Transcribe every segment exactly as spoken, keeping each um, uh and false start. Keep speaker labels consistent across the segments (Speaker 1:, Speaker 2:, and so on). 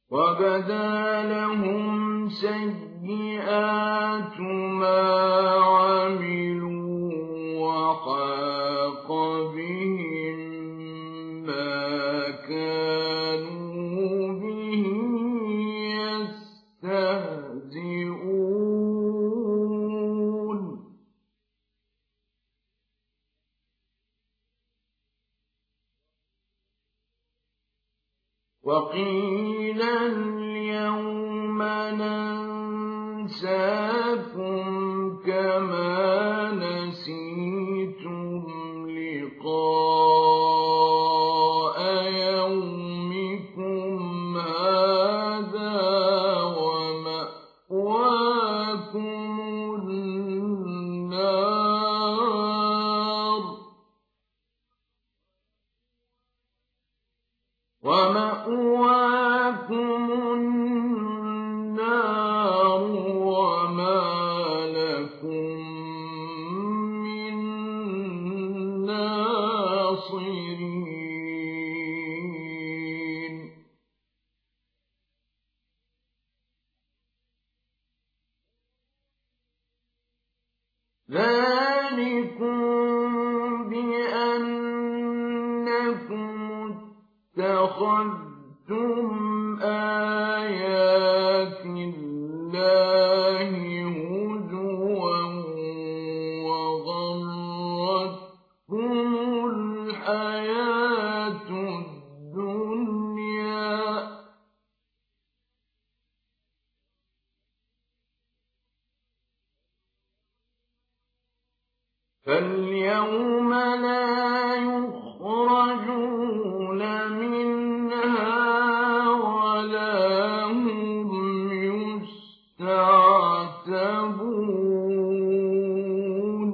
Speaker 1: وبدا لهم سيئات ما عملوا وحاق بهم ما كانوا به يستهزئون وقيل اليوم ننساكم كما نسيتم لقاء يومكم هذا ومأواكم النار ومأواكم النار وما لكم من ناصرين ذلكم بأنكم اتخذتم آيات الله هزوا وغرتكم الحياة الدنيا فاليوم لا يخرجون منها ولا هم يستعتبون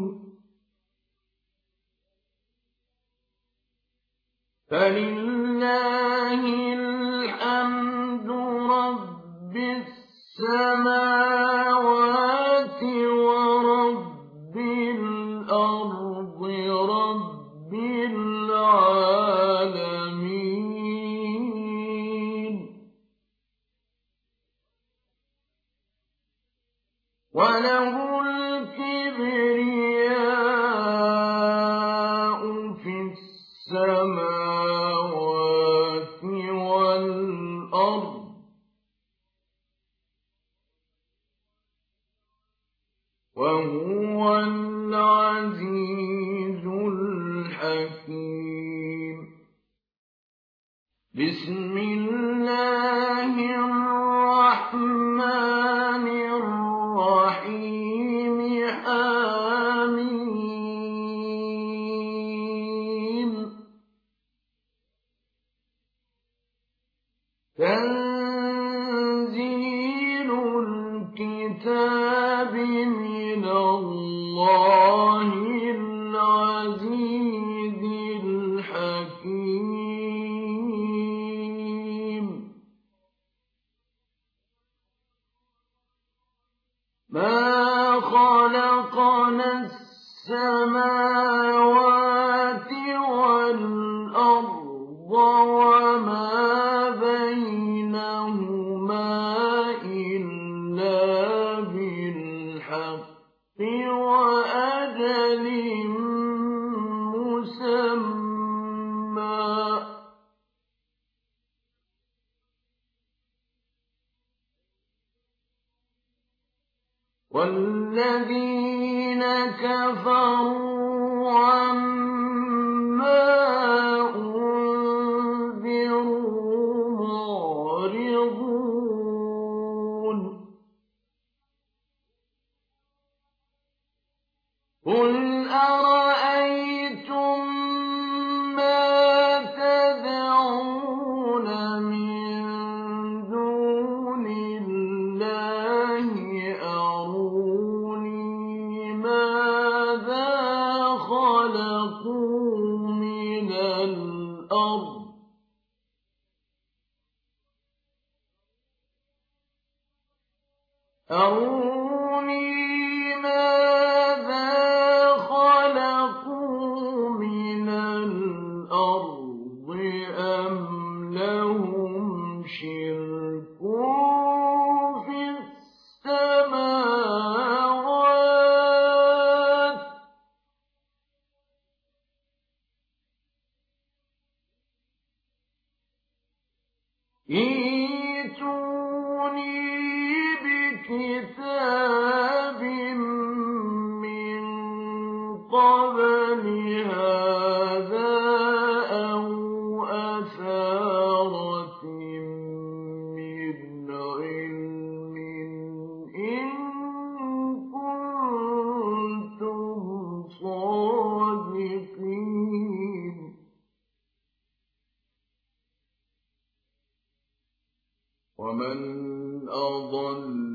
Speaker 1: فلله الحمد رب السماوات ورب الأرض رب العالمين وله الكبرياء في السماوات والأرض وهو العزيز الحكيم بسم الله الرحمن الرحيم حميم تنزيل الكتاب من الله العزيز الحكيم ما خلقنا السماوات والأرض وما بينهما إلا بالحق وأجل مسمى والذين كفروا عما أنذروا معرضون قل أرأيتم ما تدعون من دون الله أروني ماذا خلقوا من الأرض أروني ماذا خلقوا من الأرض أم لهم شرك ائتوني بكتاب من قبل هذا أو أثارة من علم إن كنتم صادقين ومن أضل